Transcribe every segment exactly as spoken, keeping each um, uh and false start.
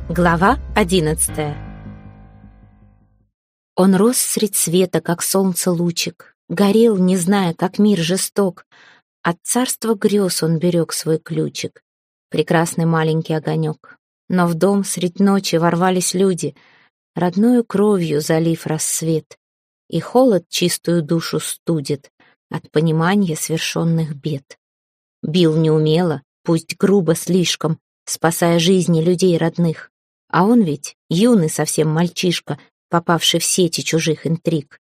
Глава одиннадцатая. Он рос средь света, как солнце лучик, горел, не зная, как мир жесток. От царства грез он берег свой ключик, прекрасный маленький огонек. Но в дом средь ночи ворвались люди, родною кровью залив рассвет, и холод чистую душу студит от понимания свершенных бед. Бил неумело, пусть грубо слишком, спасая жизни людей родных. А он ведь юный совсем мальчишка, попавший в сети чужих интриг.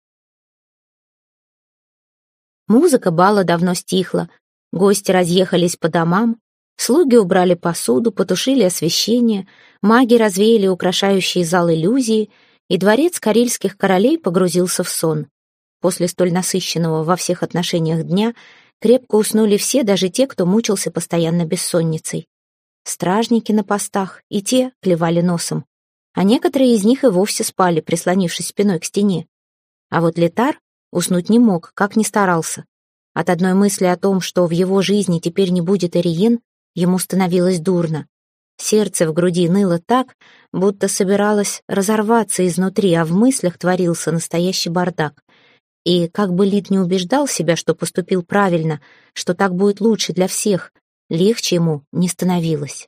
Музыка бала давно стихла, гости разъехались по домам, слуги убрали посуду, потушили освещение, маги развеяли украшающие зал иллюзии, и дворец карельских королей погрузился в сон. После столь насыщенного во всех отношениях дня крепко уснули все, даже те, кто мучился постоянно бессонницей. Стражники на постах, и те клевали носом, а некоторые из них и вовсе спали, прислонившись спиной к стене. А вот Летар уснуть не мог, как ни старался. От одной мысли о том, что в его жизни теперь не будет Ариен, ему становилось дурно. Сердце в груди ныло так, будто собиралось разорваться изнутри, а в мыслях творился настоящий бардак. И как бы Лит не убеждал себя, что поступил правильно, что так будет лучше для всех, легче ему не становилось.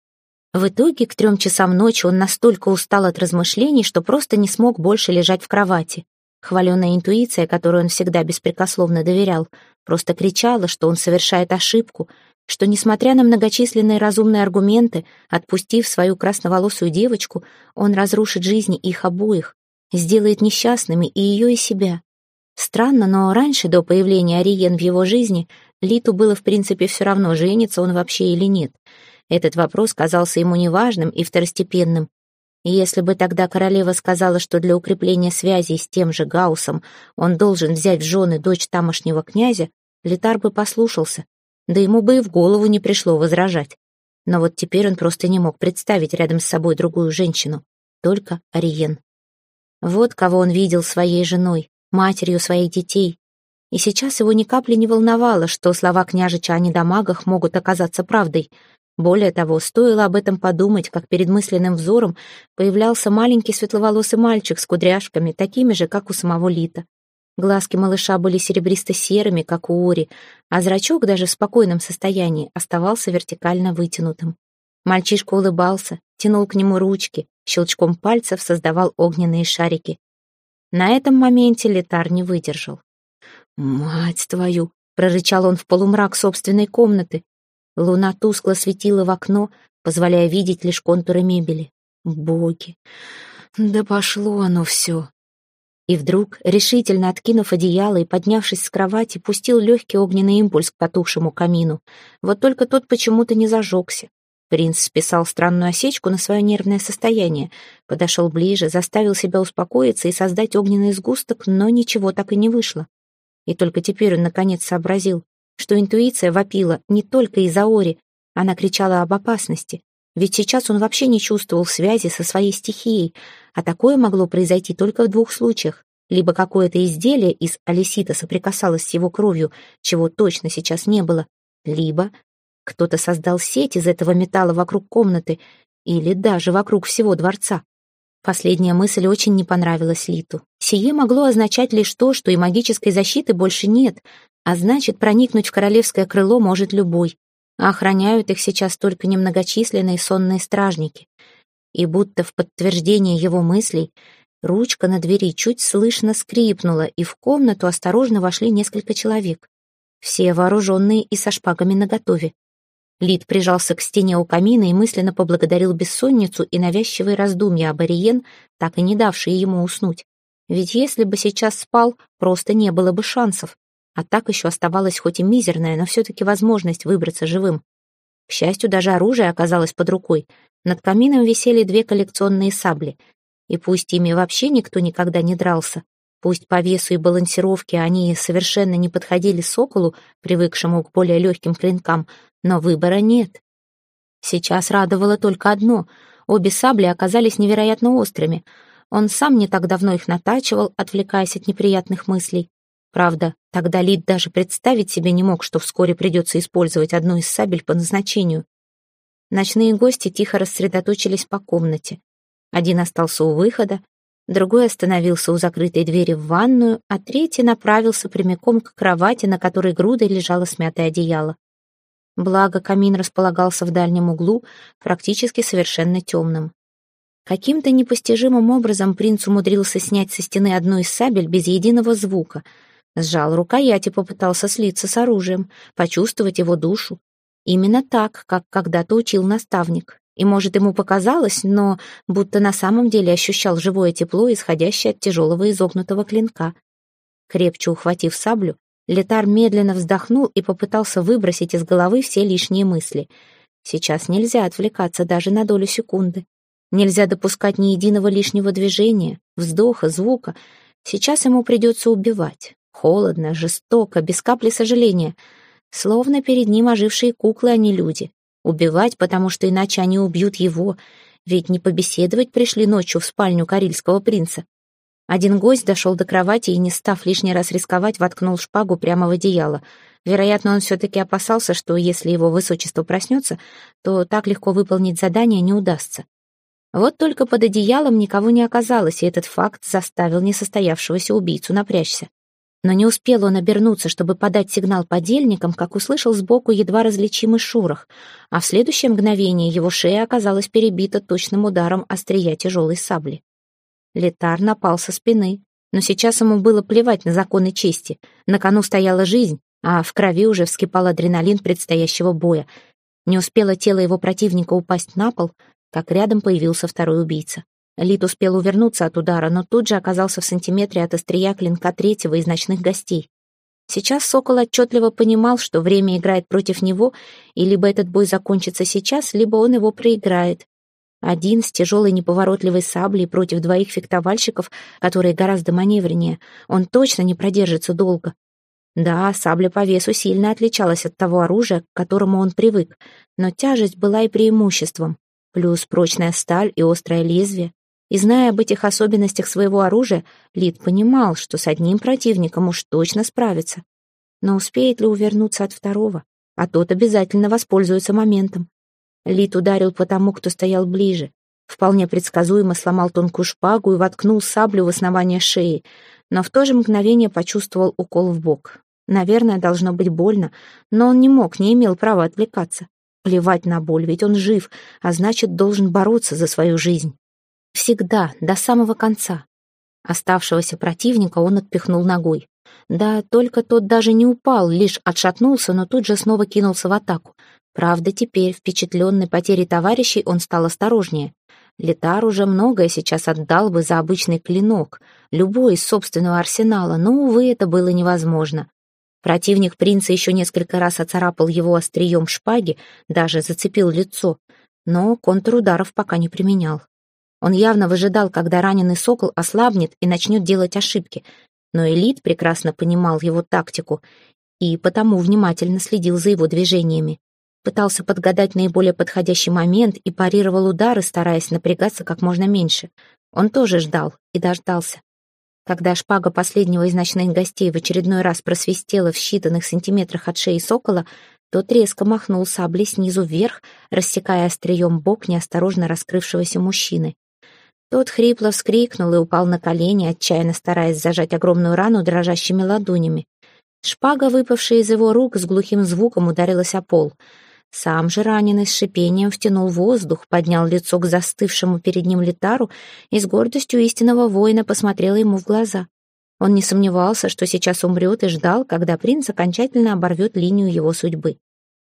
В итоге к трем часам ночи он настолько устал от размышлений, что просто не смог больше лежать в кровати. Хваленая интуиция, которой он всегда беспрекословно доверял, просто кричала, что он совершает ошибку, что, несмотря на многочисленные разумные аргументы, отпустив свою красноволосую девочку, он разрушит жизни их обоих, сделает несчастными и ее, и себя. Странно, но раньше, до появления Ариен в его жизни, Литу было в принципе все равно, женится он вообще или нет. Этот вопрос казался ему неважным и второстепенным. И если бы тогда королева сказала, что для укрепления связей с тем же Гауссом он должен взять в жены дочь тамошнего князя, Летар бы послушался, да ему бы и в голову не пришло возражать. Но вот теперь он просто не мог представить рядом с собой другую женщину, только Ариен. Вот кого он видел своей женой, матерью своих детей. И сейчас его ни капли не волновало, что слова княжича о недомагах могут оказаться правдой. Более того, стоило об этом подумать, как перед мысленным взором появлялся маленький светловолосый мальчик с кудряшками, такими же, как у самого Лита. Глазки малыша были серебристо-серыми, как у Ори, а зрачок даже в спокойном состоянии оставался вертикально вытянутым. Мальчишка улыбался, тянул к нему ручки, щелчком пальцев создавал огненные шарики. На этом моменте Летар не выдержал. «Мать твою!» — прорычал он в полумрак собственной комнаты. Луна тускло светила в окно, позволяя видеть лишь контуры мебели. Боги! Да пошло оно все! И вдруг, решительно откинув одеяло и поднявшись с кровати, пустил легкий огненный импульс к потухшему камину. Вот только тот почему-то не зажегся. Принц списал странную осечку на свое нервное состояние, подошел ближе, заставил себя успокоиться и создать огненный сгусток, но ничего так и не вышло. И только теперь он наконец сообразил, что интуиция вопила не только из-за Ори, она кричала об опасности, ведь сейчас он вообще не чувствовал связи со своей стихией, а такое могло произойти только в двух случаях. Либо какое-то изделие из алисита соприкасалось с его кровью, чего точно сейчас не было, либо кто-то создал сеть из этого металла вокруг комнаты или даже вокруг всего дворца. Последняя мысль очень не понравилась Литу. Сие могло означать лишь то, что и магической защиты больше нет, а значит, проникнуть в королевское крыло может любой, а охраняют их сейчас только немногочисленные сонные стражники. И будто в подтверждение его мыслей, ручка на двери чуть слышно скрипнула, и в комнату осторожно вошли несколько человек, все вооруженные и со шпагами наготове. Лит прижался к стене у камина и мысленно поблагодарил бессонницу и навязчивые раздумья об Ариен, так и не давшие ему уснуть. Ведь если бы сейчас спал, просто не было бы шансов. А так еще оставалась хоть и мизерная, но все-таки возможность выбраться живым. К счастью, даже оружие оказалось под рукой. Над камином висели две коллекционные сабли. И пусть ими вообще никто никогда не дрался, пусть по весу и балансировке они совершенно не подходили соколу, привыкшему к более легким клинкам, но выбора нет. Сейчас радовало только одно — обе сабли оказались невероятно острыми. Он сам не так давно их натачивал, отвлекаясь от неприятных мыслей. Правда, тогда Лит даже представить себе не мог, что вскоре придется использовать одну из сабель по назначению. Ночные гости тихо рассредоточились по комнате. Один остался у выхода, другой остановился у закрытой двери в ванную, а третий направился прямиком к кровати, на которой грудой лежало смятое одеяло. Благо, камин располагался в дальнем углу, практически совершенно темным. Каким-то непостижимым образом принц умудрился снять со стены одну из сабель без единого звука. Сжал рукоять и попытался слиться с оружием, почувствовать его душу. Именно так, как когда-то учил наставник. И, может, ему показалось, но будто на самом деле ощущал живое тепло, исходящее от тяжелого изогнутого клинка. Крепче ухватив саблю, Летар медленно вздохнул и попытался выбросить из головы все лишние мысли. Сейчас нельзя отвлекаться даже на долю секунды. Нельзя допускать ни единого лишнего движения, вздоха, звука. Сейчас ему придется убивать. Холодно, жестоко, без капли сожаления. Словно перед ним ожившие куклы, а не люди. Убивать, потому что иначе они убьют его. Ведь не побеседовать пришли ночью в спальню карельского принца. Один гость дошел до кровати и, не став лишний раз рисковать, воткнул шпагу прямо в одеяло. Вероятно, он все-таки опасался, что если его высочество проснется, то так легко выполнить задание не удастся. Вот только под одеялом никого не оказалось, и этот факт заставил несостоявшегося убийцу напрячься. Но не успел он обернуться, чтобы подать сигнал подельникам, как услышал сбоку едва различимый шорох, а в следующее мгновение его шея оказалась перебита точным ударом острия тяжелой сабли. Летар напал со спины, но сейчас ему было плевать на законы чести. На кону стояла жизнь, а в крови уже вскипал адреналин предстоящего боя. Не успело тело его противника упасть на пол, как рядом появился второй убийца. Лит успел увернуться от удара, но тут же оказался в сантиметре от острия клинка третьего из ночных гостей. Сейчас Сокол отчетливо понимал, что время играет против него, и либо этот бой закончится сейчас, либо он его проиграет. Один с тяжелой неповоротливой саблей против двоих фехтовальщиков, которые гораздо маневреннее, он точно не продержится долго. Да, сабля по весу сильно отличалась от того оружия, к которому он привык, но тяжесть была и преимуществом, плюс прочная сталь и острое лезвие. И зная об этих особенностях своего оружия, Лит понимал, что с одним противником уж точно справится. Но успеет ли увернуться от второго? А тот обязательно воспользуется моментом. Лит ударил по тому, кто стоял ближе. Вполне предсказуемо сломал тонкую шпагу и воткнул саблю в основание шеи, но в то же мгновение почувствовал укол в бок. Наверное, должно быть больно, но он не мог, не имел права отвлекаться. Плевать на боль, ведь он жив, а значит, должен бороться за свою жизнь. Всегда, до самого конца. Оставшегося противника он отпихнул ногой. Да, только тот даже не упал, лишь отшатнулся, но тут же снова кинулся в атаку. Правда, теперь, впечатленный потерей товарищей, он стал осторожнее. Летар уже многое сейчас отдал бы за обычный клинок, любой из собственного арсенала, но, увы, это было невозможно. Противник принца еще несколько раз оцарапал его острием шпаги, даже зацепил лицо, но контрударов пока не применял. Он явно выжидал, когда раненый сокол ослабнет и начнет делать ошибки, но Элит прекрасно понимал его тактику и потому внимательно следил за его движениями. Пытался подгадать наиболее подходящий момент и парировал удары, стараясь напрягаться как можно меньше. Он тоже ждал и дождался. Когда шпага последнего из ночных гостей в очередной раз просвистела в считанных сантиметрах от шеи сокола, тот резко махнул саблей снизу вверх, рассекая острием бок неосторожно раскрывшегося мужчины. Тот хрипло вскрикнул и упал на колени, отчаянно стараясь зажать огромную рану дрожащими ладонями. Шпага, выпавшая из его рук, с глухим звуком ударилась о пол. Сам же раненый с шипением втянул воздух, поднял лицо к застывшему перед ним Летару и с гордостью истинного воина посмотрел ему в глаза. Он не сомневался, что сейчас умрет, и ждал, когда принц окончательно оборвет линию его судьбы.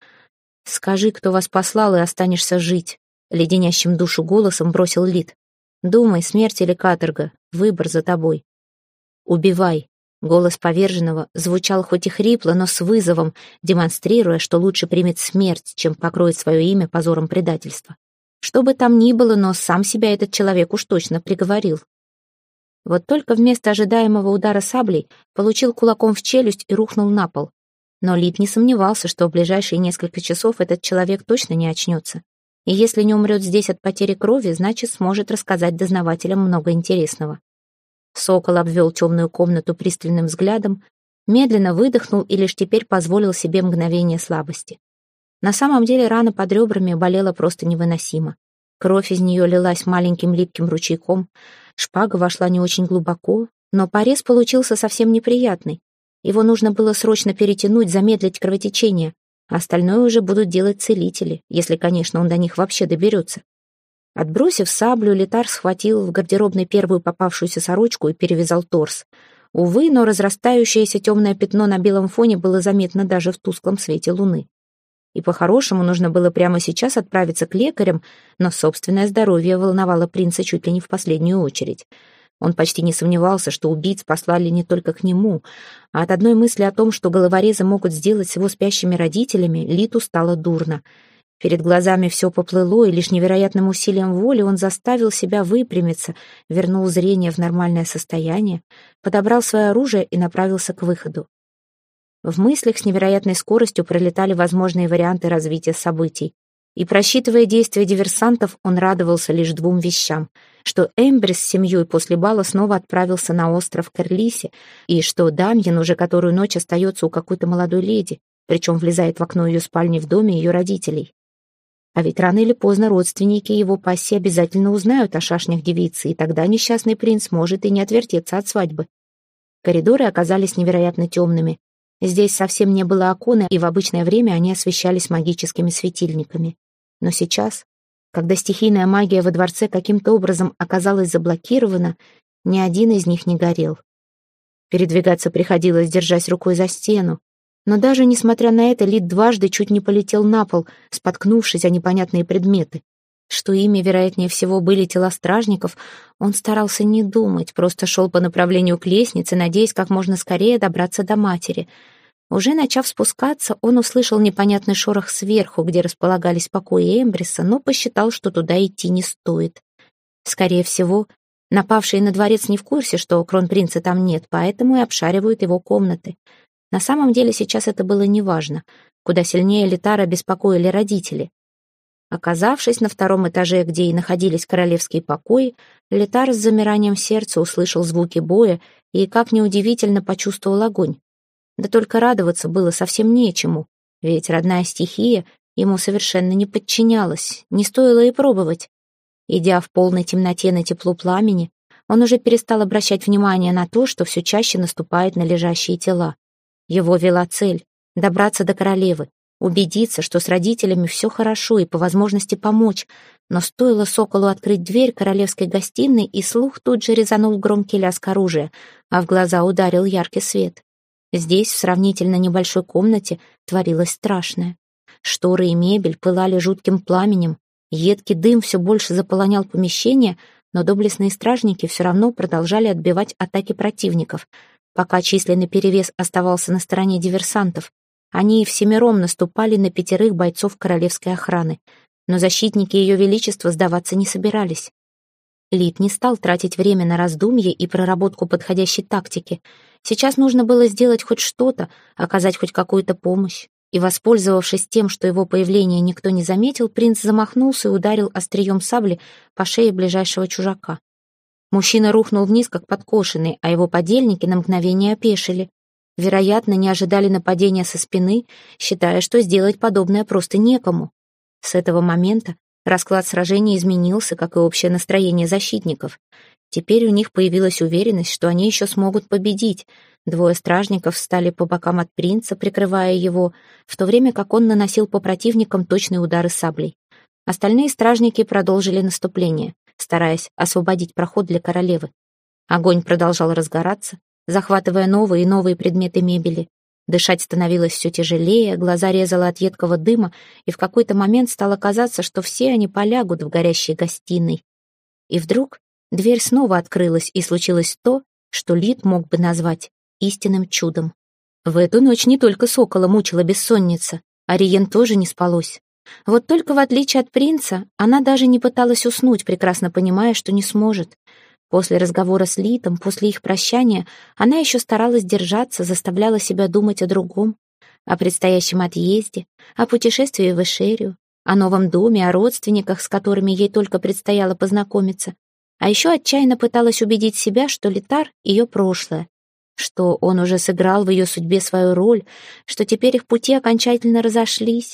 «Скажи, кто вас послал, и останешься жить», — леденящим душу голосом бросил Лит. «Думай, смерть или каторга, выбор за тобой». «Убивай». Голос поверженного звучал хоть и хрипло, но с вызовом, демонстрируя, что лучше примет смерть, чем покроет свое имя позором предательства. Что бы там ни было, но сам себя этот человек уж точно приговорил. Вот только вместо ожидаемого удара саблей получил кулаком в челюсть и рухнул на пол. Но Лит не сомневался, что в ближайшие несколько часов этот человек точно не очнется. И если не умрет здесь от потери крови, значит, сможет рассказать дознавателям много интересного. Сокол обвел темную комнату пристальным взглядом, медленно выдохнул и лишь теперь позволил себе мгновение слабости. На самом деле рана под ребрами болела просто невыносимо. Кровь из нее лилась маленьким липким ручейком. Шпага вошла не очень глубоко, но порез получился совсем неприятный. Его нужно было срочно перетянуть, замедлить кровотечение, а остальное уже будут делать целители, если, конечно, он до них вообще доберется. Отбросив саблю, Летар схватил в гардеробной первую попавшуюся сорочку и перевязал торс. Увы, но разрастающееся темное пятно на белом фоне было заметно даже в тусклом свете луны. И по-хорошему нужно было прямо сейчас отправиться к лекарям, но собственное здоровье волновало принца чуть ли не в последнюю очередь. Он почти не сомневался, что убийц послали не только к нему, а от одной мысли о том, что головорезы могут сделать с его спящими родителями, Литу стало дурно. Перед глазами все поплыло, и лишь невероятным усилием воли он заставил себя выпрямиться, вернул зрение в нормальное состояние, подобрал свое оружие и направился к выходу. В мыслях с невероятной скоростью пролетали возможные варианты развития событий. И, просчитывая действия диверсантов, он радовался лишь двум вещам: что Эмбрис с семьей после бала снова отправился на остров Керлисе, и что Дамьен уже которую ночь остается у какой-то молодой леди, причем влезает в окно ее спальни в доме ее родителей. А ведь рано или поздно родственники его пассии обязательно узнают о шашнях девицы, и тогда несчастный принц может и не отвертеться от свадьбы. Коридоры оказались невероятно темными. Здесь совсем не было окон, и в обычное время они освещались магическими светильниками. Но сейчас, когда стихийная магия во дворце каким-то образом оказалась заблокирована, ни один из них не горел. Передвигаться приходилось, держась рукой за стену. Но даже несмотря на это, Лид дважды чуть не полетел на пол, споткнувшись о непонятные предметы. Что ими, вероятнее всего, были тела стражников, он старался не думать, просто шел по направлению к лестнице, надеясь как можно скорее добраться до матери. Уже начав спускаться, он услышал непонятный шорох сверху, где располагались покои Эмбриса, но посчитал, что туда идти не стоит. Скорее всего, напавшие на дворец не в курсе, что кронпринца там нет, поэтому и обшаривают его комнаты. На самом деле сейчас это было неважно. Куда сильнее Летара беспокоили родители. Оказавшись на втором этаже, где и находились королевские покои, Летар с замиранием сердца услышал звуки боя и, как неудивительно, почувствовал огонь. Да только радоваться было совсем нечему, ведь родная стихия ему совершенно не подчинялась, не стоило и пробовать. Идя в полной темноте на тепло пламени, он уже перестал обращать внимание на то, что все чаще наступает на лежащие тела. Его вела цель — добраться до королевы, убедиться, что с родителями все хорошо и по возможности помочь, но стоило соколу открыть дверь королевской гостиной, и слух тут же резанул громкий лязг оружия, а в глаза ударил яркий свет. Здесь, в сравнительно небольшой комнате, творилось страшное. Шторы и мебель пылали жутким пламенем, едкий дым все больше заполонял помещение, но доблестные стражники все равно продолжали отбивать атаки противников, пока численный перевес оставался на стороне диверсантов. Они всемиром наступали на пятерых бойцов королевской охраны, но защитники Ее Величества сдаваться не собирались. Лид не стал тратить время на раздумье и проработку подходящей тактики. Сейчас нужно было сделать хоть что-то, оказать хоть какую-то помощь. И, воспользовавшись тем, что его появление никто не заметил, принц замахнулся и ударил острием сабли по шее ближайшего чужака. Мужчина рухнул вниз, как подкошенный, а его подельники на мгновение опешили. Вероятно, не ожидали нападения со спины, считая, что сделать подобное просто некому. С этого момента расклад сражения изменился, как и общее настроение защитников. Теперь у них появилась уверенность, что они еще смогут победить. Двое стражников встали по бокам от принца, прикрывая его, в то время как он наносил по противникам точные удары саблей. Остальные стражники продолжили наступление, стараясь освободить проход для королевы. Огонь продолжал разгораться, захватывая новые и новые предметы мебели. Дышать становилось все тяжелее, глаза резало от едкого дыма, и в какой-то момент стало казаться, что все они полягут в горящей гостиной. И вдруг дверь снова открылась, и случилось то, что Лид мог бы назвать истинным чудом. В эту ночь не только сокола мучила бессонница, а Риен тоже не спалось. Вот только в отличие от принца, она даже не пыталась уснуть, прекрасно понимая, что не сможет. После разговора с Литом, после их прощания, она еще старалась держаться, заставляла себя думать о другом, о предстоящем отъезде, о путешествии в Эшерию, о новом доме, о родственниках, с которыми ей только предстояло познакомиться. А еще отчаянно пыталась убедить себя, что Летар — ее прошлое, что он уже сыграл в ее судьбе свою роль, что теперь их пути окончательно разошлись.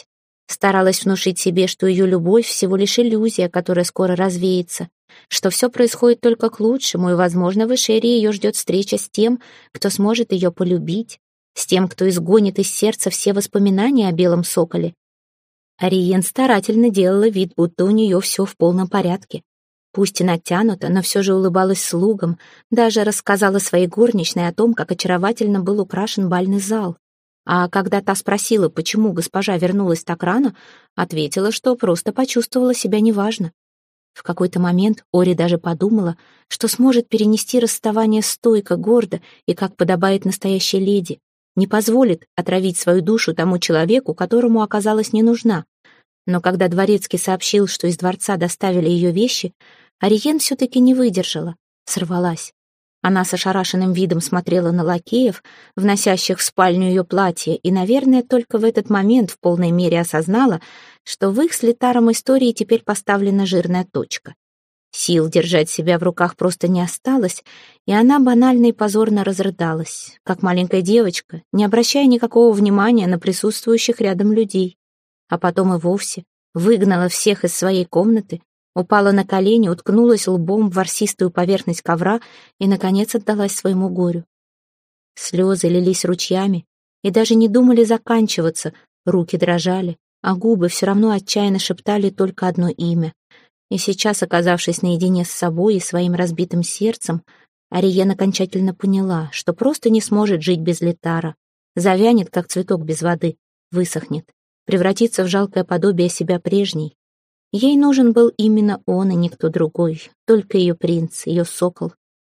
Старалась внушить себе, что ее любовь всего лишь иллюзия, которая скоро развеется, что все происходит только к лучшему, и, возможно, в Эшере ее ждет встреча с тем, кто сможет ее полюбить, с тем, кто изгонит из сердца все воспоминания о белом соколе. Ариен старательно делала вид, будто у нее все в полном порядке. Пусть и натянуто, но все же улыбалась слугам, даже рассказала своей горничной о том, как очаровательно был украшен бальный зал. А когда та спросила, почему госпожа вернулась так рано, ответила, что просто почувствовала себя неважно. В какой-то момент Ори даже подумала, что сможет перенести расставание стойко, гордо и как подобает настоящей леди, не позволит отравить свою душу тому человеку, которому оказалась не нужна. Но когда дворецкий сообщил, что из дворца доставили ее вещи, Ариен все-таки не выдержала, сорвалась. Она с ошарашенным видом смотрела на лакеев, вносящих в спальню ее платье, и, наверное, только в этот момент в полной мере осознала, что в их с Летаром истории теперь поставлена жирная точка. Сил держать себя в руках просто не осталось, и она банально и позорно разрыдалась, как маленькая девочка, не обращая никакого внимания на присутствующих рядом людей. А потом и вовсе выгнала всех из своей комнаты, упала на колени, уткнулась лбом в ворсистую поверхность ковра и, наконец, отдалась своему горю. Слезы лились ручьями и даже не думали заканчиваться, руки дрожали, а губы все равно отчаянно шептали только одно имя. И сейчас, оказавшись наедине с собой и своим разбитым сердцем, Ариен окончательно поняла, что просто не сможет жить без Летара, завянет, как цветок без воды, высохнет, превратится в жалкое подобие себя прежней. Ей нужен был именно он и никто другой, только ее принц, ее сокол.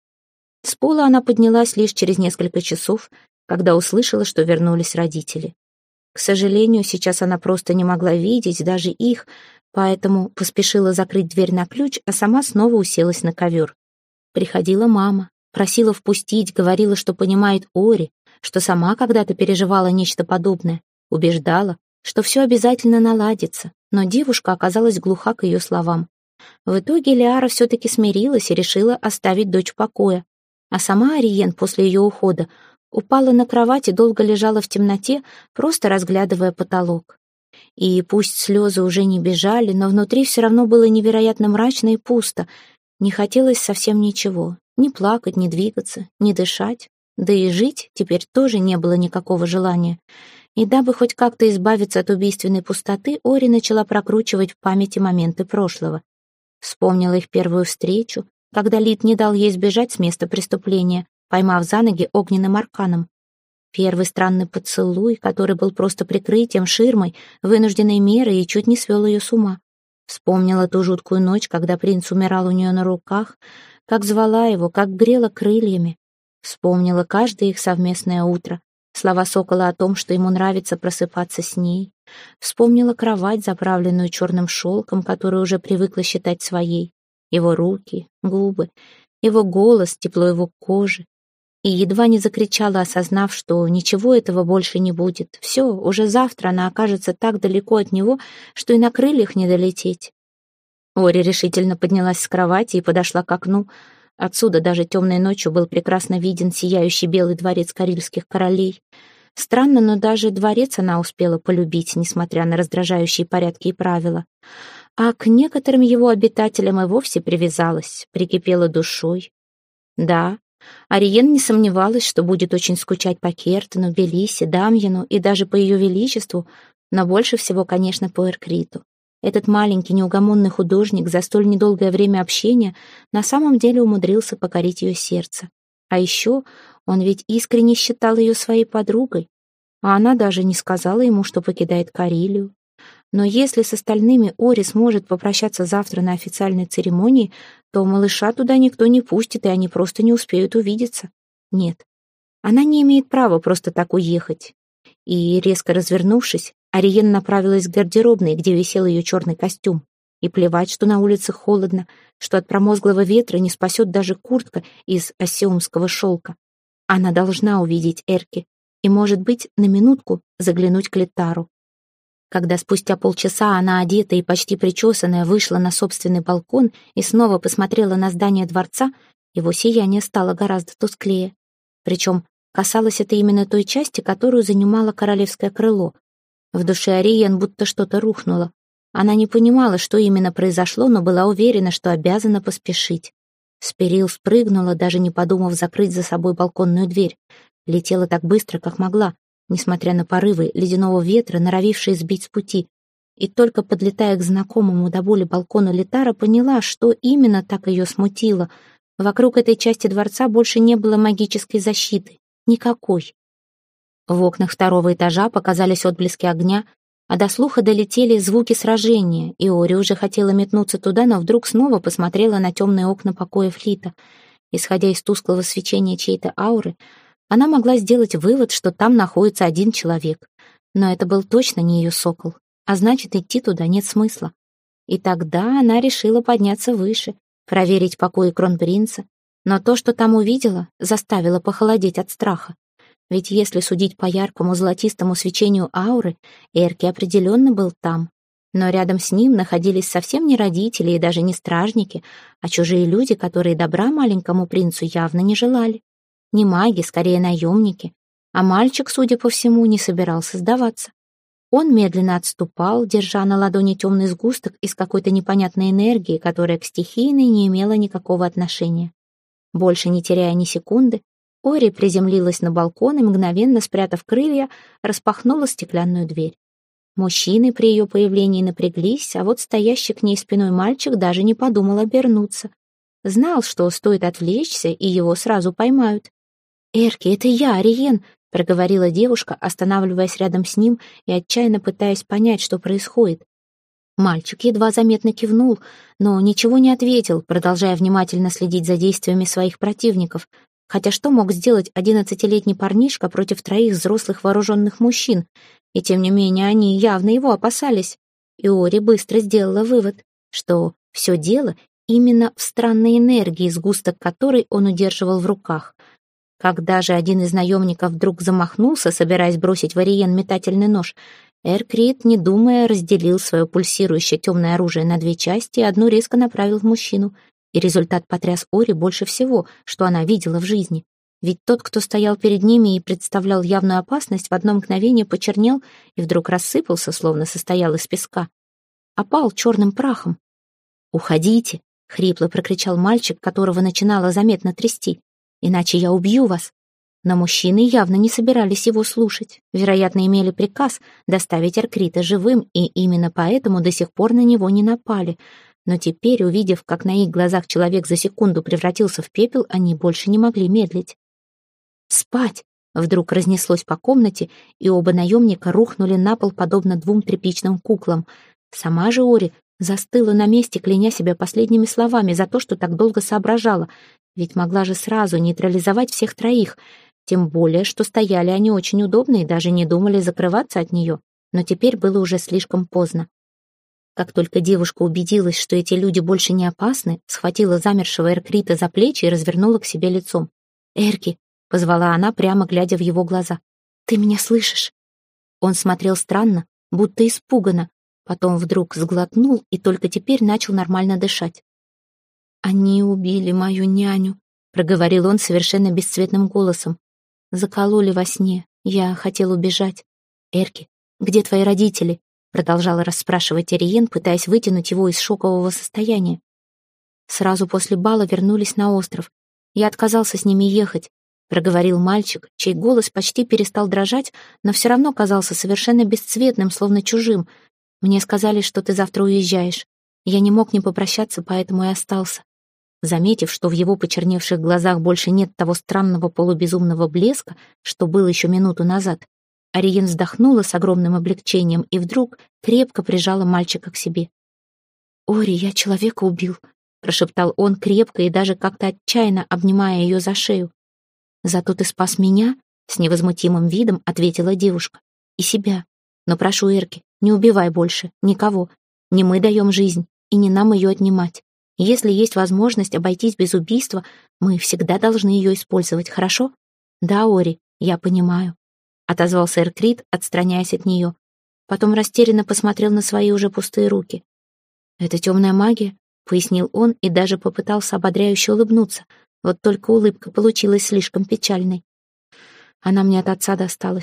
С пола она поднялась лишь через несколько часов, когда услышала, что вернулись родители. К сожалению, сейчас она просто не могла видеть даже их, поэтому поспешила закрыть дверь на ключ, а сама снова уселась на ковер. Приходила мама, просила впустить, говорила, что понимает Ори, что сама когда-то переживала нечто подобное, убеждала, что все обязательно наладится, но девушка оказалась глуха к ее словам. В итоге Лиара все-таки смирилась и решила оставить дочь в покое, а сама Ариен после ее ухода упала на кровать и долго лежала в темноте, просто разглядывая потолок. И пусть слезы уже не бежали, но внутри все равно было невероятно мрачно и пусто, не хотелось совсем ничего, ни плакать, ни двигаться, ни дышать, да и жить теперь тоже не было никакого желания. И дабы хоть как-то избавиться от убийственной пустоты, Ори начала прокручивать в памяти моменты прошлого. Вспомнила их первую встречу, когда Лид не дал ей сбежать с места преступления, поймав за ноги огненным арканом. Первый странный поцелуй, который был просто прикрытием, ширмой, вынужденной мерой и чуть не свел ее с ума. Вспомнила ту жуткую ночь, когда принц умирал у нее на руках, как звала его, как грела крыльями. Вспомнила каждое их совместное утро, слова сокола о том, что ему нравится просыпаться с ней. Вспомнила кровать, заправленную черным шелком, которую уже привыкла считать своей. Его руки, губы, его голос, тепло его кожи. И едва не закричала, осознав, что ничего этого больше не будет. Все, уже завтра она окажется так далеко от него, что и на крыльях не долететь. Ори решительно поднялась с кровати и подошла к окну. Отсюда даже темной ночью был прекрасно виден сияющий белый дворец карельских королей. Странно, но даже дворец она успела полюбить, несмотря на раздражающие порядки и правила. А к некоторым его обитателям и вовсе привязалась, прикипела душой. Да, Ариен не сомневалась, что будет очень скучать по Кертону, Белисе, Дамьену и даже по ее величеству, но больше всего, конечно, по Эркриту. Этот маленький неугомонный художник за столь недолгое время общения на самом деле умудрился покорить ее сердце. А еще он ведь искренне считал ее своей подругой, а она даже не сказала ему, что покидает Карелию. Но если с остальными Ори сможет попрощаться завтра на официальной церемонии, то малыша туда никто не пустит, и они просто не успеют увидеться. Нет, она не имеет права просто так уехать. И, резко развернувшись, Ариен направилась к гардеробной, где висел ее черный костюм. И плевать, что на улице холодно, что от промозглого ветра не спасет даже куртка из осеумского шелка. Она должна увидеть Эрки и, может быть, на минутку заглянуть к Летару. Когда спустя полчаса она, одетая и почти причесанная, вышла на собственный балкон и снова посмотрела на здание дворца, его сияние стало гораздо тусклее. Причем касалось это именно той части, которую занимало королевское крыло. В душе Ариен будто что-то рухнуло. Она не понимала, что именно произошло, но была уверена, что обязана поспешить. С перил спрыгнула, даже не подумав закрыть за собой балконную дверь. Летела так быстро, как могла, несмотря на порывы ледяного ветра, норовившие сбить с пути. И только подлетая к знакомому до боли балкону Летара, поняла, что именно так ее смутило. Вокруг этой части дворца больше не было магической защиты. Никакой. В окнах второго этажа показались отблески огня, а до слуха долетели звуки сражения, и Ори уже хотела метнуться туда, но вдруг снова посмотрела на темные окна покоя Флита. Исходя из тусклого свечения чьей-то ауры, она могла сделать вывод, что там находится один человек. Но это был точно не ее сокол, а значит, идти туда нет смысла. И тогда она решила подняться выше, проверить покои кронпринца, но то, что там увидела, заставило похолодеть от страха. Ведь если судить по яркому золотистому свечению ауры, Эрки определенно был там. Но рядом с ним находились совсем не родители и даже не стражники, а чужие люди, которые добра маленькому принцу явно не желали. Не маги, скорее наемники. А мальчик, судя по всему, не собирался сдаваться. Он медленно отступал, держа на ладони темный сгусток из какой-то непонятной энергии, которая к стихийной не имела никакого отношения. Больше не теряя ни секунды, Ори приземлилась на балкон и, мгновенно спрятав крылья, распахнула стеклянную дверь. Мужчины при ее появлении напряглись, а вот стоящий к ней спиной мальчик даже не подумал обернуться. Знал, что стоит отвлечься, и его сразу поймают. «Эрки, это я, Ариен», — проговорила девушка, останавливаясь рядом с ним и отчаянно пытаясь понять, что происходит. Мальчик едва заметно кивнул, но ничего не ответил, продолжая внимательно следить за действиями своих противников. Хотя что мог сделать одиннадцатилетний парнишка против троих взрослых вооруженных мужчин? И тем не менее они явно его опасались. И Ори быстро сделала вывод, что все дело именно в странной энергии, сгусток которой он удерживал в руках. Когда же один из наемников вдруг замахнулся, собираясь бросить в Ариен метательный нож, Эркрит, не думая, разделил свое пульсирующее темное оружие на две части и одну резко направил в мужчину. И результат потряс Ори больше всего, что она видела в жизни. Ведь тот, кто стоял перед ними и представлял явную опасность, в одно мгновение почернел и вдруг рассыпался, словно состоял из песка. Опал черным прахом. «Уходите!» — хрипло прокричал мальчик, которого начинало заметно трясти. «Иначе я убью вас!» Но мужчины явно не собирались его слушать. Вероятно, имели приказ доставить Эркрита живым, и именно поэтому до сих пор на него не напали. Но теперь, увидев, как на их глазах человек за секунду превратился в пепел, они больше не могли медлить. «Спать!» — вдруг разнеслось по комнате, и оба наемника рухнули на пол, подобно двум тряпичным куклам. Сама же Ори застыла на месте, кляня себя последними словами за то, что так долго соображала, ведь могла же сразу нейтрализовать всех троих, тем более, что стояли они очень удобно и даже не думали закрываться от нее, но теперь было уже слишком поздно. Как только девушка убедилась, что эти люди больше не опасны, схватила замершего Эркрита за плечи и развернула к себе лицом. «Эрки!» — позвала она, прямо глядя в его глаза. «Ты меня слышишь?» Он смотрел странно, будто испуганно, потом вдруг сглотнул и только теперь начал нормально дышать. «Они убили мою няню», — проговорил он совершенно бесцветным голосом. «Закололи во сне. Я хотел убежать. Эрки, где твои родители?» Продолжала расспрашивать Ариен, пытаясь вытянуть его из шокового состояния. Сразу после бала вернулись на остров. Я отказался с ними ехать, проговорил мальчик, чей голос почти перестал дрожать, но все равно казался совершенно бесцветным, словно чужим. Мне сказали, что ты завтра уезжаешь. Я не мог не попрощаться, поэтому и остался. Заметив, что в его почерневших глазах больше нет того странного полубезумного блеска, что был еще минуту назад, Ариен вздохнула с огромным облегчением и вдруг крепко прижала мальчика к себе. «Ори, я человека убил», — прошептал он крепко и даже как-то отчаянно обнимая ее за шею. «Зато ты спас меня», — с невозмутимым видом ответила девушка. «И себя. Но прошу, Эрки, не убивай больше никого. Не мы даем жизнь, и не нам ее отнимать. Если есть возможность обойтись без убийства, мы всегда должны ее использовать, хорошо?» «Да, Ори, я понимаю», — отозвался Эркрит, отстраняясь от нее. Потом растерянно посмотрел на свои уже пустые руки. «Это темная магия», — пояснил он и даже попытался ободряюще улыбнуться. Вот только улыбка получилась слишком печальной. «Она мне от отца досталась.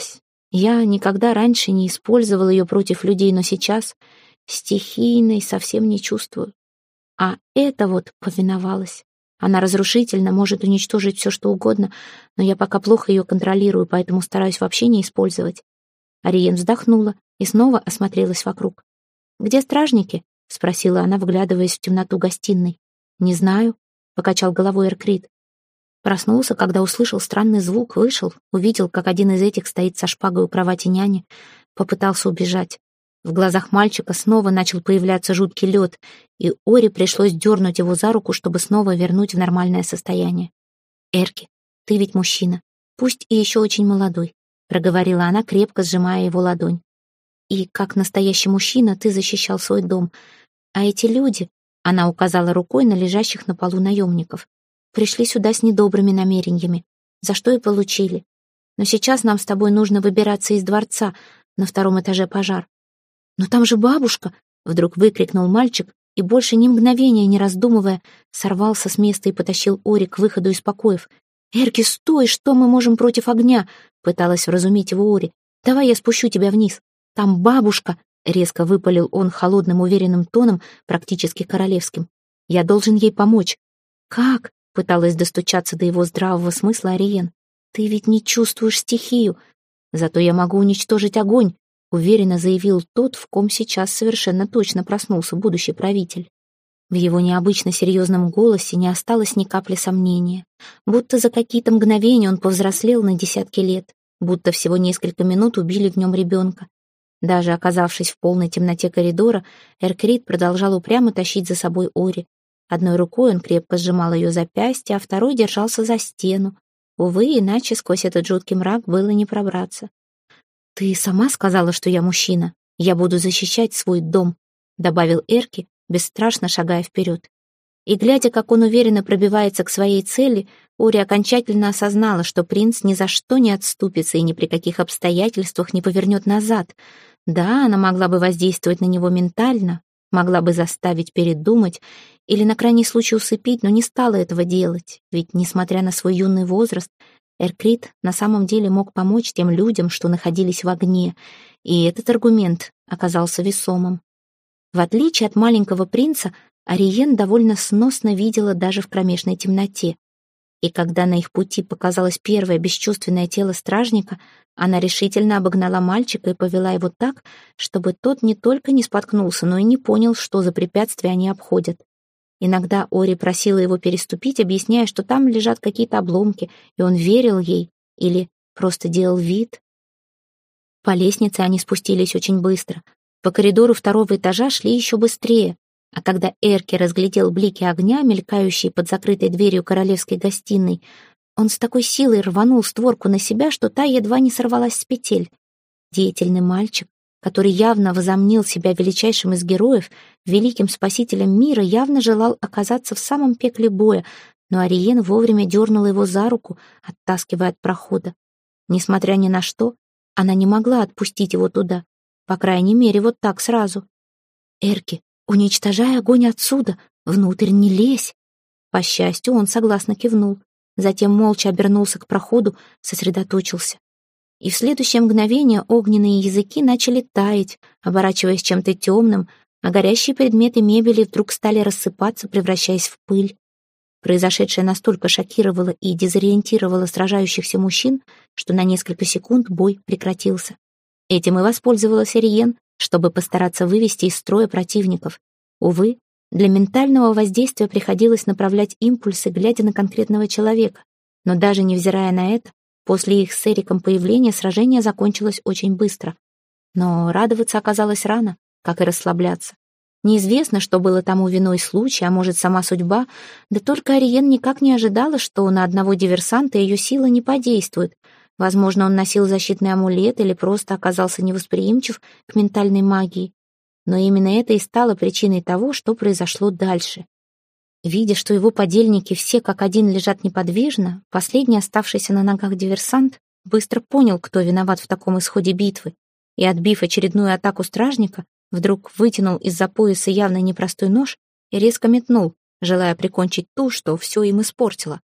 Я никогда раньше не использовал ее против людей, но сейчас стихийной совсем не чувствую. А это вот повиновалась. Она разрушительно, может уничтожить все, что угодно, но я пока плохо ее контролирую, поэтому стараюсь вообще не использовать. Ариен вздохнула и снова осмотрелась вокруг. «Где стражники?» — спросила она, вглядываясь в темноту гостиной. «Не знаю», — покачал головой Эркрит. Проснулся, когда услышал странный звук, вышел, увидел, как один из этих стоит со шпагой у кровати няни, попытался убежать. В глазах мальчика снова начал появляться жуткий лед, и Ори пришлось дернуть его за руку, чтобы снова вернуть в нормальное состояние. «Эрки, ты ведь мужчина, пусть и еще очень молодой», — проговорила она, крепко сжимая его ладонь. «И как настоящий мужчина ты защищал свой дом. А эти люди...» — она указала рукой на лежащих на полу наемников. «Пришли сюда с недобрыми намерениями, за что и получили. Но сейчас нам с тобой нужно выбираться из дворца, на втором этаже пожар». «Но там же бабушка!» — вдруг выкрикнул мальчик и, больше ни мгновения не раздумывая, сорвался с места и потащил Ори к выходу из покоев. «Эрки, стой! Что мы можем против огня?» — пыталась вразумить его Ори. «Давай я спущу тебя вниз. Там бабушка!» — резко выпалил он холодным, уверенным тоном, практически королевским. «Я должен ей помочь». «Как?» — пыталась достучаться до его здравого смысла Ариен. «Ты ведь не чувствуешь стихию. Зато я могу уничтожить огонь», — уверенно заявил тот, в ком сейчас совершенно точно проснулся будущий правитель. В его необычно серьезном голосе не осталось ни капли сомнения. Будто за какие-то мгновения он повзрослел на десятки лет, будто всего несколько минут убили в нем ребенка. Даже оказавшись в полной темноте коридора, Эркрит продолжал упрямо тащить за собой Ори. Одной рукой он крепко сжимал ее запястье, а второй держался за стену. Увы, иначе сквозь этот жуткий мрак было не пробраться. «Ты сама сказала, что я мужчина. Я буду защищать свой дом», — добавил Эрки, бесстрашно шагая вперед. И, глядя, как он уверенно пробивается к своей цели, Ори окончательно осознала, что принц ни за что не отступится и ни при каких обстоятельствах не повернет назад. Да, она могла бы воздействовать на него ментально, могла бы заставить передумать или на крайний случай усыпить, но не стала этого делать, ведь, несмотря на свой юный возраст, Эркрит на самом деле мог помочь тем людям, что находились в огне, и этот аргумент оказался весомым. В отличие от маленького принца, Ариен довольно сносно видела даже в кромешной темноте. И когда на их пути показалось первое бесчувственное тело стражника, она решительно обогнала мальчика и повела его так, чтобы тот не только не споткнулся, но и не понял, что за препятствия они обходят. Иногда Ори просила его переступить, объясняя, что там лежат какие-то обломки, и он верил ей или просто делал вид. По лестнице они спустились очень быстро. По коридору второго этажа шли еще быстрее, а когда Эрки разглядел блики огня, мелькающие под закрытой дверью королевской гостиной, он с такой силой рванул створку на себя, что та едва не сорвалась с петель. Деятельный мальчик, который явно возомнил себя величайшим из героев, великим спасителем мира, явно желал оказаться в самом пекле боя, но Ариен вовремя дернула его за руку, оттаскивая от прохода. Несмотря ни на что, она не могла отпустить его туда, по крайней мере, вот так сразу. «Эрки, уничтожай огонь отсюда, внутрь не лезь!» По счастью, он согласно кивнул, затем молча обернулся к проходу, сосредоточился. И в следующее мгновение огненные языки начали таять, оборачиваясь чем-то темным, а горящие предметы мебели вдруг стали рассыпаться, превращаясь в пыль. Произошедшее настолько шокировало и дезориентировало сражающихся мужчин, что на несколько секунд бой прекратился. Этим и воспользовалась Ариен, чтобы постараться вывести из строя противников. Увы, для ментального воздействия приходилось направлять импульсы, глядя на конкретного человека. Но даже невзирая на это, после их с Эриком появления сражение закончилось очень быстро. Но радоваться оказалось рано, как и расслабляться. Неизвестно, что было тому виной случай, а может, сама судьба, да только Ариен никак не ожидала, что на одного диверсанта ее сила не подействует. Возможно, он носил защитный амулет или просто оказался невосприимчив к ментальной магии. Но именно это и стало причиной того, что произошло дальше. Видя, что его подельники все как один лежат неподвижно, последний оставшийся на ногах диверсант быстро понял, кто виноват в таком исходе битвы, и, отбив очередную атаку стражника, вдруг вытянул из-за пояса явно непростой нож и резко метнул, желая прикончить ту, что все им испортило.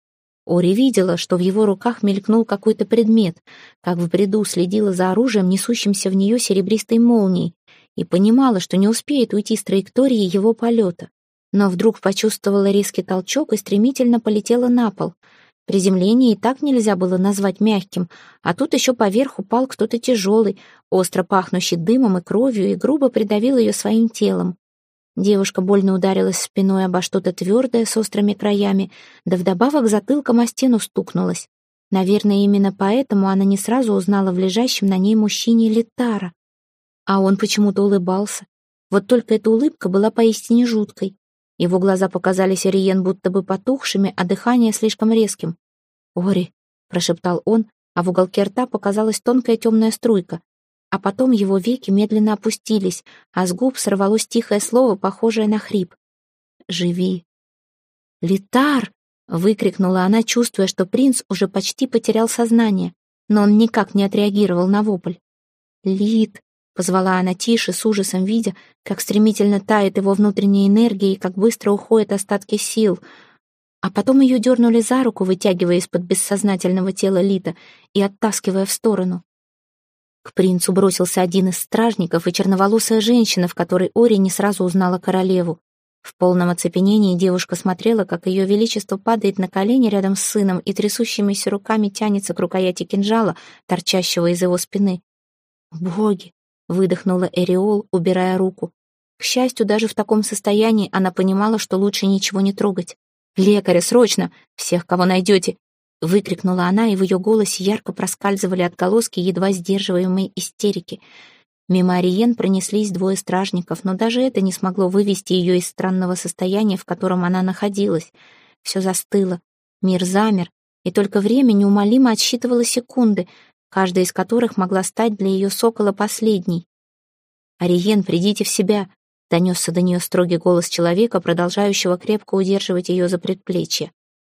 Ори видела, что в его руках мелькнул какой-то предмет, как в бреду следила за оружием, несущимся в нее серебристой молнией, и понимала, что не успеет уйти с траектории его полета. Но вдруг почувствовала резкий толчок и стремительно полетела на пол. Приземление и так нельзя было назвать мягким, а тут еще поверх упал кто-то тяжелый, остро пахнущий дымом и кровью, и грубо придавил ее своим телом. Девушка больно ударилась спиной обо что-то твердое с острыми краями, да вдобавок затылком о стену стукнулась. Наверное, именно поэтому она не сразу узнала в лежащем на ней мужчине Литара. А он почему-то улыбался. Вот только эта улыбка была поистине жуткой. Его глаза показались Ориен будто бы потухшими, а дыхание слишком резким. «Ори», — прошептал он, а в уголке рта показалась тонкая темная струйка. А потом его веки медленно опустились, а с губ сорвалось тихое слово, похожее на хрип. «Живи». «Литар!» — выкрикнула она, чувствуя, что принц уже почти потерял сознание, но он никак не отреагировал на вопль. «Лит!» — позвала она тише, с ужасом видя, как стремительно тает его внутренняя энергия и как быстро уходят остатки сил. А потом ее дернули за руку, вытягивая из-под бессознательного тела Лита и оттаскивая в сторону. К принцу бросился один из стражников и черноволосая женщина, в которой Ори не сразу узнала королеву. В полном оцепенении девушка смотрела, как ее величество падает на колени рядом с сыном и трясущимися руками тянется к рукояти кинжала, торчащего из его спины. «Боги!» — выдохнула Эриол, убирая руку. К счастью, даже в таком состоянии она понимала, что лучше ничего не трогать. «Лекаря, срочно! Всех, кого найдете!» — выкрикнула она, и в ее голосе ярко проскальзывали отголоски едва сдерживаемой истерики. Мимо Ориен пронеслись двое стражников, но даже это не смогло вывести ее из странного состояния, в котором она находилась. Все застыло, мир замер, и только время неумолимо отсчитывало секунды, каждая из которых могла стать для ее сокола последней. «Ориен, придите в себя!» — донесся до нее строгий голос человека, продолжающего крепко удерживать ее за предплечье.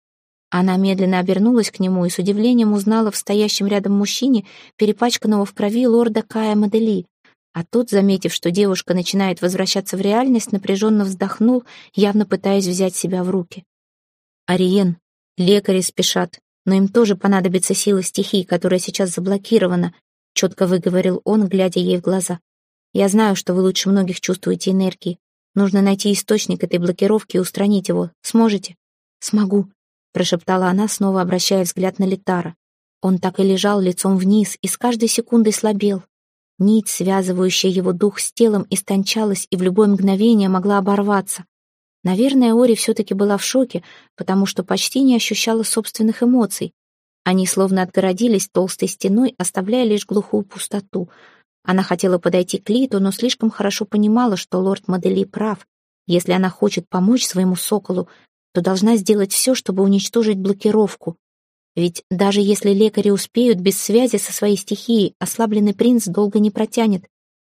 Она медленно обернулась к нему и с удивлением узнала в стоящем рядом мужчине перепачканного в крови лорда Кая Модели. А тот, заметив, что девушка начинает возвращаться в реальность, напряженно вздохнул, явно пытаясь взять себя в руки. «Ориен, лекари спешат, но им тоже понадобится сила стихий, которая сейчас заблокирована», четко выговорил он, глядя ей в глаза. «Я знаю, что вы лучше многих чувствуете энергии. Нужно найти источник этой блокировки и устранить его. Сможете?» «Смогу», — прошептала она, снова обращая взгляд на Литара. Он так и лежал лицом вниз и с каждой секундой слабел. Нить, связывающая его дух с телом, истончалась и в любое мгновение могла оборваться. Наверное, Ори все-таки была в шоке, потому что почти не ощущала собственных эмоций. Они словно отгородились толстой стеной, оставляя лишь глухую пустоту. Она хотела подойти к Литу, но слишком хорошо понимала, что лорд Модели прав. Если она хочет помочь своему соколу, то должна сделать все, чтобы уничтожить блокировку. Ведь даже если лекари успеют без связи со своей стихией, ослабленный принц долго не протянет.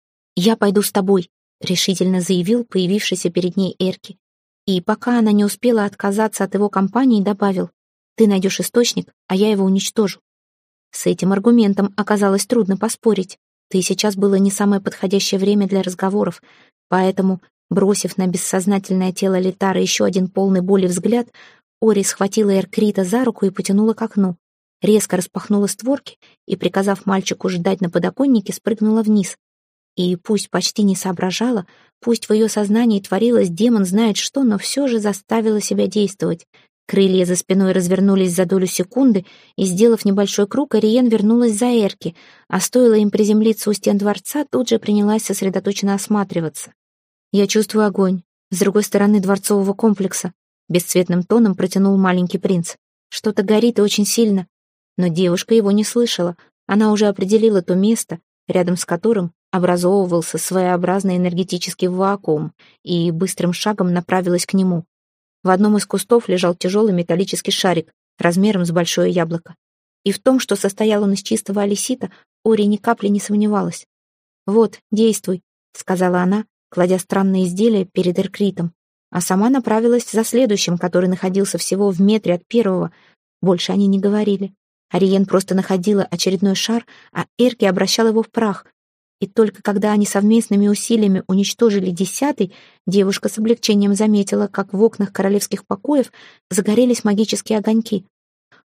«Я пойду с тобой», — решительно заявил появившийся перед ней Эрки. И пока она не успела отказаться от его компании, добавил: «Ты найдешь источник, а я его уничтожу». С этим аргументом оказалось трудно поспорить. Да и сейчас было не самое подходящее время для разговоров, поэтому, бросив на бессознательное тело Литара еще один полный боли взгляд, Ори схватила Эркрита за руку и потянула к окну. Резко распахнула створки и, приказав мальчику ждать на подоконнике, спрыгнула вниз. И пусть почти не соображала, пусть в ее сознании творилось демон знает что, но все же заставила себя действовать. Крылья за спиной развернулись за долю секунды, и, сделав небольшой круг, Ориен вернулась за Эрки, а стоило им приземлиться у стен дворца, тут же принялась сосредоточенно осматриваться. «Я чувствую огонь. С другой стороны дворцового комплекса», — бесцветным тоном протянул маленький принц. «Что-то горит и очень сильно». Но девушка его не слышала. Она уже определила то место, рядом с которым образовывался своеобразный энергетический вакуум, и быстрым шагом направилась к нему. В одном из кустов лежал тяжелый металлический шарик, размером с большое яблоко. И в том, что состоял он из чистого алисита, Ори ни капли не сомневалась. «Вот, действуй», — сказала она, кладя странное изделие перед Эркритом, а сама направилась за следующим, который находился всего в метре от первого. Больше они не говорили. Ориен просто находила очередной шар, а Эрки обращал его в прах. И только когда они совместными усилиями уничтожили десятый, девушка с облегчением заметила, как в окнах королевских покоев загорелись магические огоньки.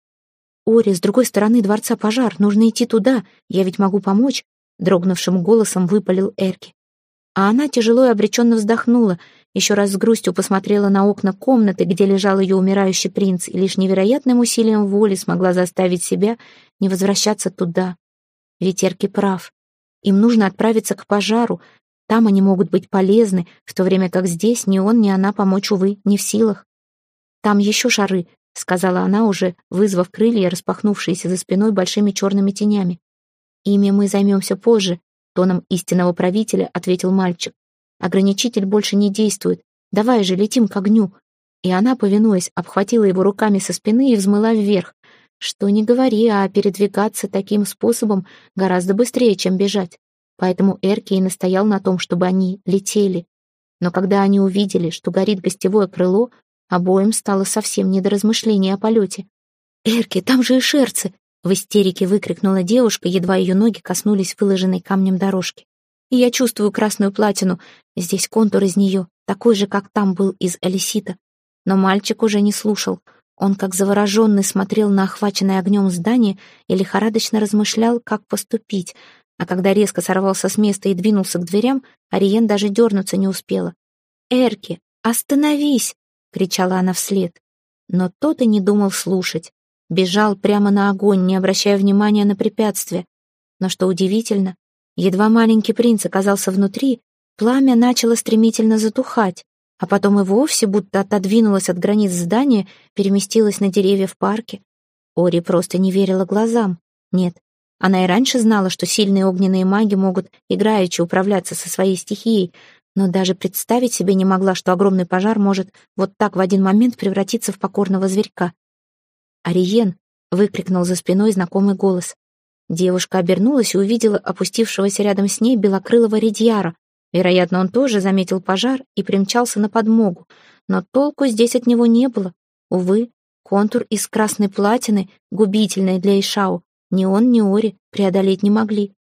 «Ори, с другой стороны дворца пожар, нужно идти туда, я ведь могу помочь», — дрогнувшим голосом выпалил Эрки. А она тяжело и обреченно вздохнула, еще раз с грустью посмотрела на окна комнаты, где лежал ее умирающий принц, и лишь невероятным усилием воли смогла заставить себя не возвращаться туда. Ведь Эрки прав. Им нужно отправиться к пожару, там они могут быть полезны, в то время как здесь ни он, ни она помочь, увы, не в силах. «Там еще шары», — сказала она, уже вызвав крылья, распахнувшиеся за спиной большими черными тенями. «Ими мы займемся позже», — тоном истинного правителя ответил мальчик. «Ограничитель больше не действует. Давай же, летим к огню». И она, повинуясь, обхватила его руками со спины и взмыла вверх. Что ни говори, а передвигаться таким способом гораздо быстрее, чем бежать. Поэтому Эрки и настоял на том, чтобы они летели. Но когда они увидели, что горит гостевое крыло, обоим стало совсем не до размышлений о полете. «Эрки, там же и шерцы!» — в истерике выкрикнула девушка, едва ее ноги коснулись выложенной камнем дорожки. «И я чувствую красную платину. Здесь контур из нее, такой же, как там был из элисита». Но мальчик уже не слушал. Он, как завороженный, смотрел на охваченное огнем здание и лихорадочно размышлял, как поступить. А когда резко сорвался с места и двинулся к дверям, Ариен даже дернуться не успела. «Эрки, остановись!» — кричала она вслед. Но тот и не думал слушать. Бежал прямо на огонь, не обращая внимания на препятствия. Но что удивительно, едва маленький принц оказался внутри, пламя начало стремительно затухать, а потом и вовсе, будто отодвинулось от границ здания, переместилось на деревья в парке. Ори просто не верила глазам. Нет, она и раньше знала, что сильные огненные маги могут играючи управляться со своей стихией, но даже представить себе не могла, что огромный пожар может вот так в один момент превратиться в покорного зверька. «Ариен!» — выкрикнул за спиной знакомый голос. Девушка обернулась и увидела опустившегося рядом с ней белокрылого Ридьяра. Вероятно, он тоже заметил пожар и примчался на подмогу, но толку здесь от него не было. Увы, контур из красной платины, губительный для Ишау, ни он, ни Ори преодолеть не могли.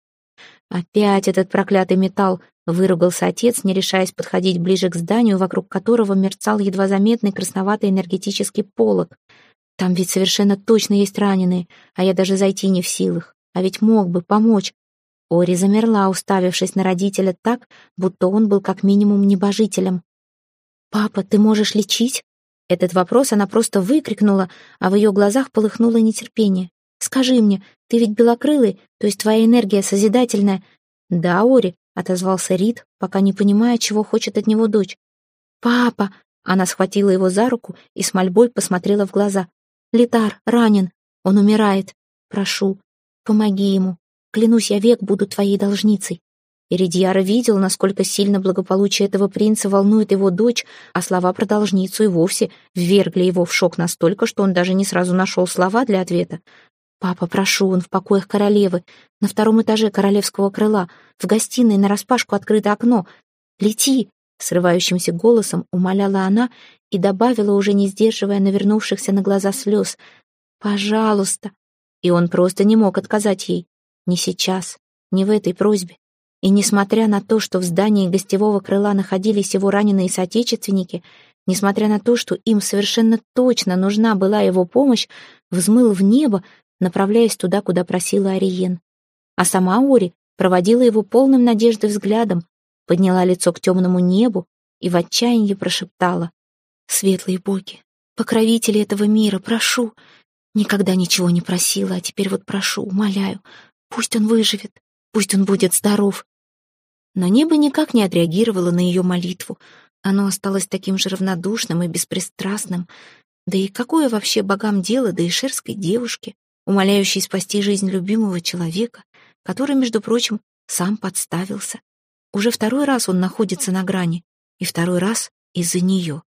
«Опять этот проклятый металл!» — выругался отец, не решаясь подходить ближе к зданию, вокруг которого мерцал едва заметный красноватый энергетический полог. «Там ведь совершенно точно есть раненые, а я даже зайти не в силах. А ведь мог бы помочь». Ори замерла, уставившись на родителя так, будто он был как минимум небожителем. «Папа, ты можешь лечить?» Этот вопрос она просто выкрикнула, а в ее глазах полыхнуло нетерпение. «Скажи мне, ты ведь белокрылый, то есть твоя энергия созидательная?» «Да, Ори», — отозвался Рид, пока не понимая, чего хочет от него дочь. «Папа!» — она схватила его за руку и с мольбой посмотрела в глаза. «Литар ранен, он умирает. Прошу, помоги ему. Клянусь, я век буду твоей должницей». Иридьяра видел, насколько сильно благополучие этого принца волнует его дочь, а слова про должницу и вовсе ввергли его в шок настолько, что он даже не сразу нашел слова для ответа. «Папа, прошу, он в покоях королевы, на втором этаже королевского крыла, в гостиной нараспашку открыто окно. Лети!» — срывающимся голосом умоляла она и добавила, уже не сдерживая навернувшихся на глаза слез. «Пожалуйста!» И он просто не мог отказать ей. Ни сейчас, ни в этой просьбе. И несмотря на то, что в здании гостевого крыла находились его раненые соотечественники, несмотря на то, что им совершенно точно нужна была его помощь, взмыл в небо, направляясь туда, куда просила Ариен. А сама Ори проводила его полным надежды взглядом, подняла лицо к темному небу и в отчаянии прошептала: «Светлые боги, покровители этого мира, прошу, никогда ничего не просила, а теперь вот прошу, умоляю, пусть он выживет, пусть он будет здоров». Но небо никак не отреагировало на ее молитву. Оно осталось таким же равнодушным и беспристрастным. Да и какое вообще богам дело до ишерской девушки, умоляющей спасти жизнь любимого человека, который, между прочим, сам подставился. Уже второй раз он находится на грани, и второй раз из-за нее.